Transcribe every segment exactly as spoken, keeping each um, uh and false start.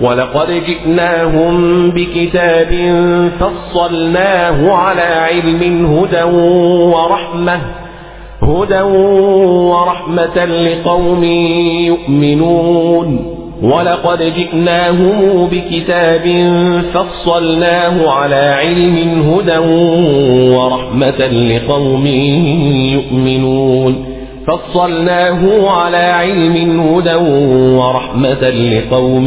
ولقد جئناهم بكتاب فصلناه على علم هدى ورحمة هدى ورحمة لقوم يؤمنون ولقد جئناهم بكتاب فصلناه على علم هدى ورحمة لقوم يؤمنون فصلناه على علم هدى ورحمة لقوم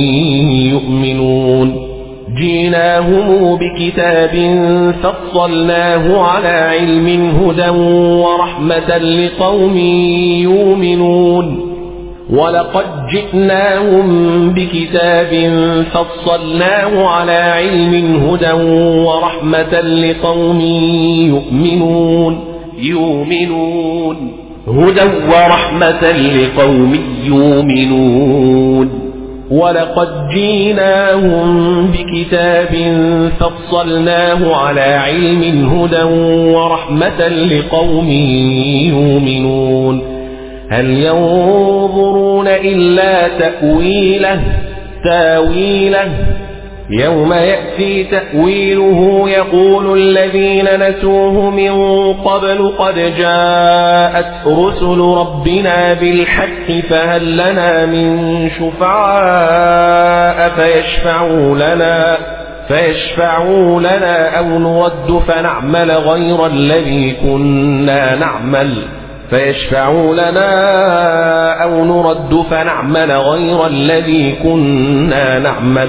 يؤمنون جئناهم بكتاب فصلناه على علم هدى ورحمة لقوم يؤمنون ولقد جئناهم بكتاب فصلناه على علم هدى ورحمة لقوم يؤمنون يؤمنون هدى ورحمة لقوم يؤمنون ولقد جئناهم بكتاب فصلناه على علم هدى ورحمة لقوم يؤمنون هل ينظرون إلا تأويله تاويله يوم يأتي تأويله يقول الذين نسوه من قبل قد جاءت رسل ربنا بالحق فهل لنا من شفعاء فيشفعوا لنا فيشفعوا لنا أو نرد فنعمل غير الذي كنا نعمل فيشفعوا لنا أو نرد فنعمل غير الذي كنا نعمل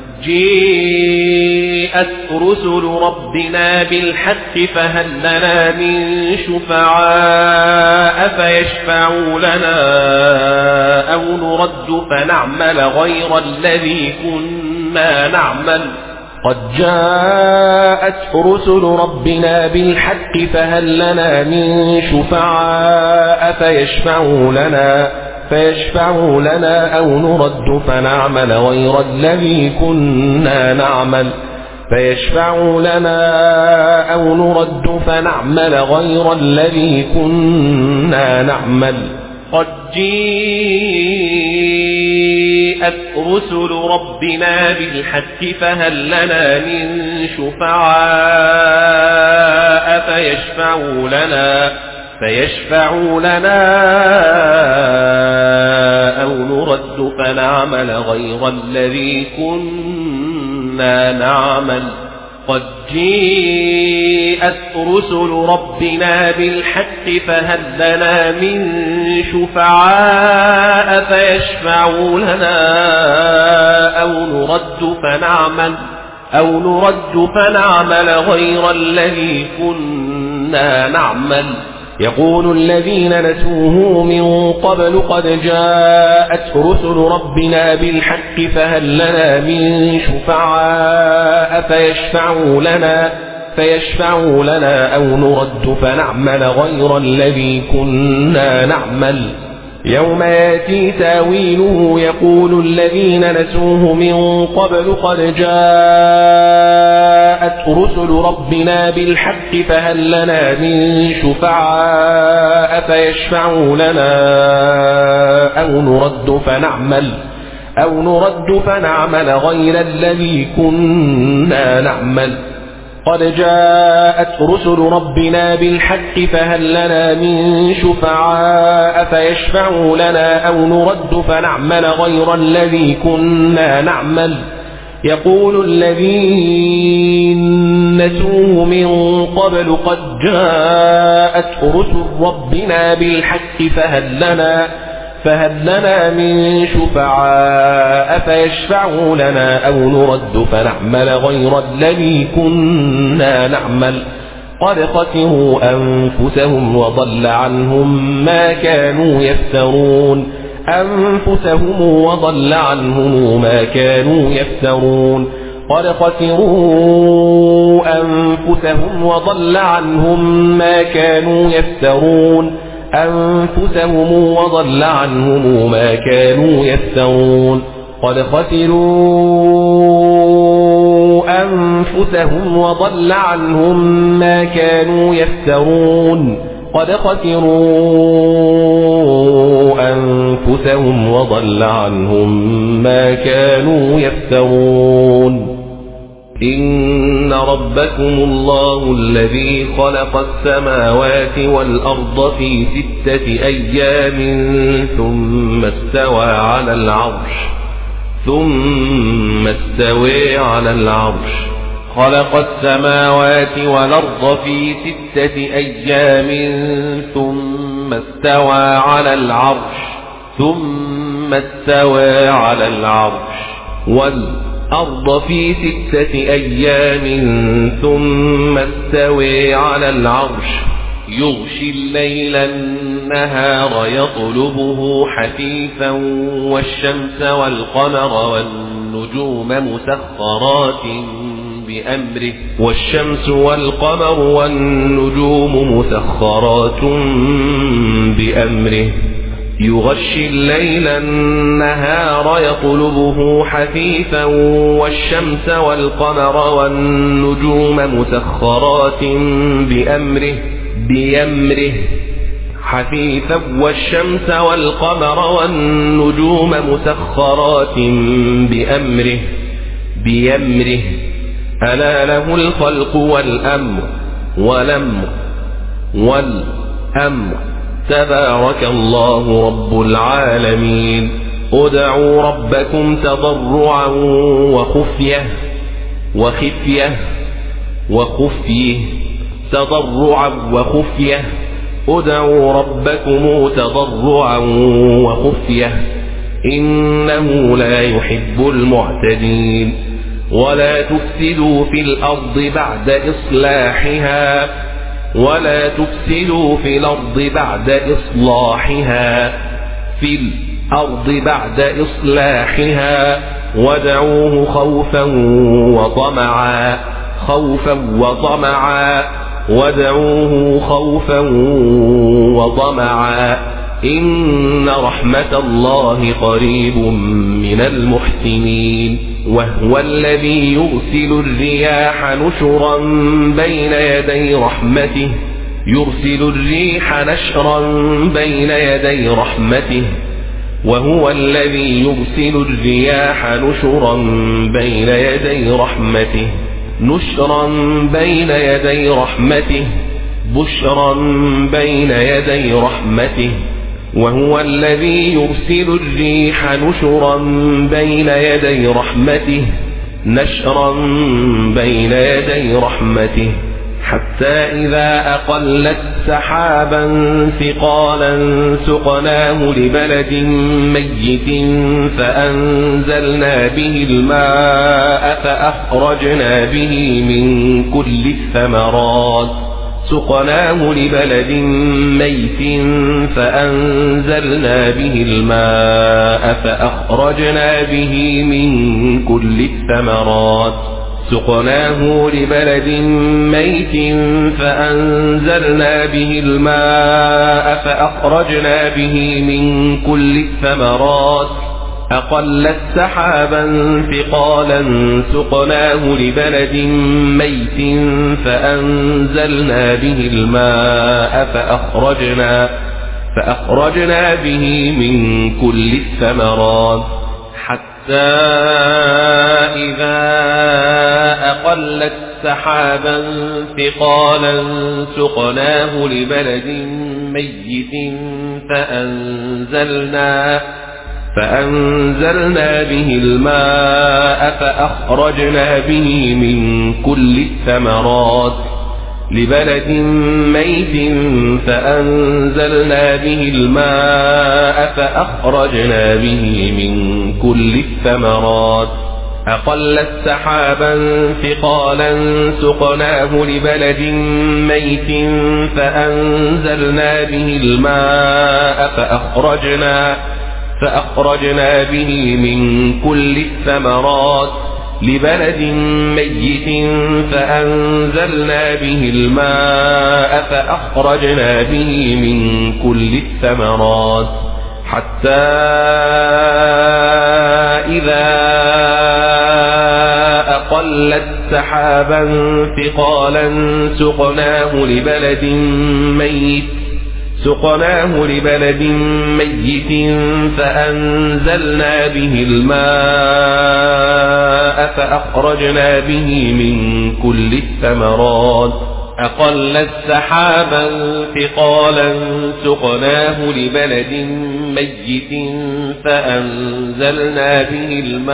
جاءت رسل ربنا بالحق فهل لنا من شفعاء فيشفعوا لنا أو نرد فنعمل غير الذي كنا نعمل قد جاءت رسل ربنا بالحق فهل لنا من شفعاء فيشفعوا لنا فيشفعوا لنا أو نرد فنعمل غير الذي كنا نعمل فيشفعوا لنا أو نرد فنعمل غير الذي كنا نعمل قد جاءت رسل ربنا بالحق فهل لنا من شفعاء فيشفعوا لنا فيشفعوا لنا أو نرد فنعمل غير الذي كنا نعمل قد جاءت رسل ربنا بالحق فهل لنا من شفعاء فيشفعوا لنا أو نرد فنعمل أو نرد فنعمل غير الذي كنا نعمل يقول الذين نسوه من قبل قد جاءت رسل ربنا بالحق فهل لنا من شفعاء فيشفعوا لنا فيشفعوا لنا أو نرد فنعمل غير الذي كنا نعمل يوم يأتي تاويله يقول الذين نسوه من قبل قد جاءت رسل ربنا بالحق فهل لنا من شفعاء فيشفعوا لنا أو نرد فنعمل أو نرد فنعمل غير الذي كنا نعمل قد جاءت رسل ربنا بالحق فهل لنا من شفعاء فيشفعوا لنا أو نرد فنعمل غير الذي كنا نعمل يقول الذين نسوه من قبل قد جاءت رسل ربنا بالحق فهل لنا فهل لنا من شفعاء فيشفعوا لنا أو نرد فنعمل غير الذي كنا نعمل قد خسروا أنفسهم وضل عنهم ما كانوا يفترون أنفسهم وضل عنهم ما كانوا يفترون قد خسروا أنفسهم وضل عنهم ما كانوا يفترون أنفسهم وضل عنهم ما كانوا يفترون قد خسروا أنفسهم وضل عنهم ما كانوا يفترون قد خسروا أنفسهم وضل عنهم ما كانوا يفترون. إن ربكم الله الذي خلق السماوات والأرض في ستة أيام ثم استوى على العرش ثم استوى على العرش خلق السماوات والأرض في ستة أيام ثم استوى على العرش ثم استوى على العرش والأرض في ستة أيام ثم استوى على العرش يغشي الليل النهار يطلبه حثيثا والشمس والقمر والنجوم مسخرات بأمره والشمس والقمر والنجوم مسخرات بأمره يغشي الليل النهار يطلبه حثيثا والشمس والقمر والنجوم مسخرات بأمره بأمره حثيثا والشمس والقمر والنجوم مسخرات بأمره بأمره ألا له الخلق والأمر والأمر والأمر تبارك الله رب العالمين. ادعوا ربكم تضرعا وخفية وخفية وخفيه تضرعا وخفية ادعوا ربكم تضرعا وخفية إنه لا يحب المعتدين. ولا تفسدوا في الأرض بعد إصلاحها ولا تفسدوا في الأرض بعد إصلاحها في الأرض بعد إصلاحها وادعوه خوفا وطمعا خوفا وطمعا وادعوه خوفا وطمعا إن رحمة الله قريب من المحسنين. وهو الذي يرسل الرياح نشرا بين يدي رحمته يرسل الريح نشرا بين يدي رحمته وهو الذي يرسل الرياح نشرا بين يدي رحمته نشرا بين يدي رحمته بشرا بين يدي رحمته وهو الذي يرسل الريح نشرا بين يدي رحمته نشرا بين يدي رحمته حتى إذا أقلت سحابا ثقالا سقناه لبلد ميت فأنزلنا به الماء فأخرجنا به من كل الثمرات سقناه لبلد ميت فأنزلنا به الماء فأخرجنا به من كل الثمرات سقناه لبلد ميت فأنزلنا به الماء فأخرجنا به من كل الثمرات أقلت سحابا ثقالا سقناه لبلد ميت فأنزلنا به الماء فأخرجنا فأخرجنا به من كل الثمرات حتى إذا أقلت سحابا ثقالا سقناه لبلد ميت فأنزلنا فأنزلنا به الماء فأخرجنا به من كل الثمرات لبلد ميت فأنزلنا به الماء فأخرجنا به من كل الثمرات أقلت سحابا ثقالا سقناه لبلد ميت فأنزلنا به الماء فأخرجنا فأخرجنا به من كل الثمرات لبلد ميت فأنزلنا به الماء فأخرجنا به من كل الثمرات حتى إذا أقلت سحابا ثقالا سقناه لبلد ميت سقناه لبلد ميت فأنزلنا به الماء فأخرجنا به من كل الثمرات أقل السحابا ثقالا سقناه لبلد ميت فأنزلنا به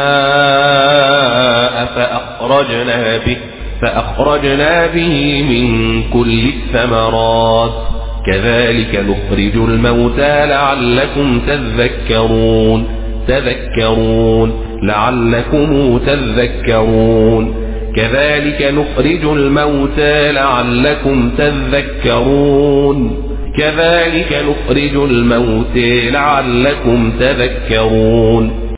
الماء فأخرجنا به, فأخرجنا به من كل الثمرات كذلك نخرج الموتى لعلكم تذكرون تذكرون لعلكم تذكرون كذلك نخرج الموتى لعلكم تذكرون كذلك نخرج الموتى لعلكم تذكرون